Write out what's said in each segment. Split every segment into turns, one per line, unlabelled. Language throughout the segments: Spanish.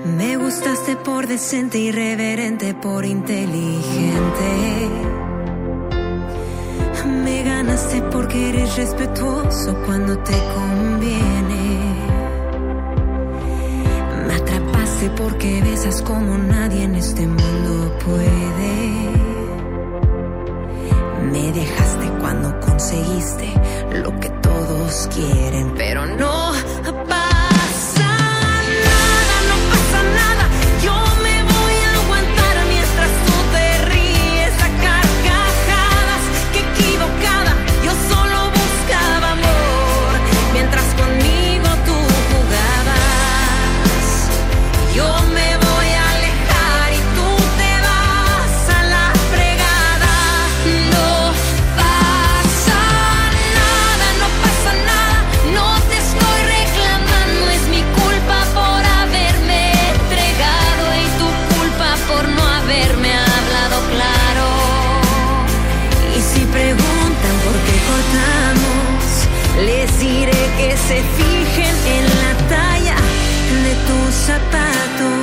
Me gustaste por decente, irreverente, por inteligente. Me ganaste porque eres respetuoso cuando te conviene. Me atrapaste porque besas como nadie en este mundo puede. Me dejaste cuando conseguiste lo que todos quieren, pero no pasa nada, no pasa nada. Yo me voy a aguantar mientras tú te ríes a carcajadas. Qué equivocada, yo solo buscaba amor mientras conmigo tú jugabas. Yo me voy a alejar y tú te vas a la fregada. No pasa nada, no pasa nada. No te estoy reclamando, es mi culpa por haberme entregado y tu culpa por no haberme hablado claro. Y si preguntan por qué cortamos, les diré que se fijen en la talla de tus zapatos.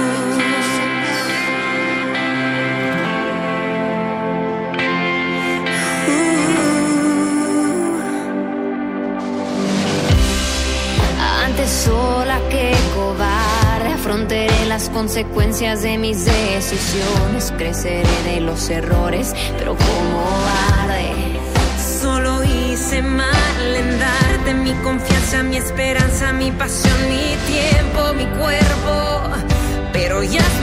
Antes sola que cobarde, afrontaré las consecuencias de mis decisiones. Creceré de los errores, pero como arde. Solo hice mal en darte mi confianza, mi esperanza, mi pasión, mi tiempo, mi cuerpo. Pero ya es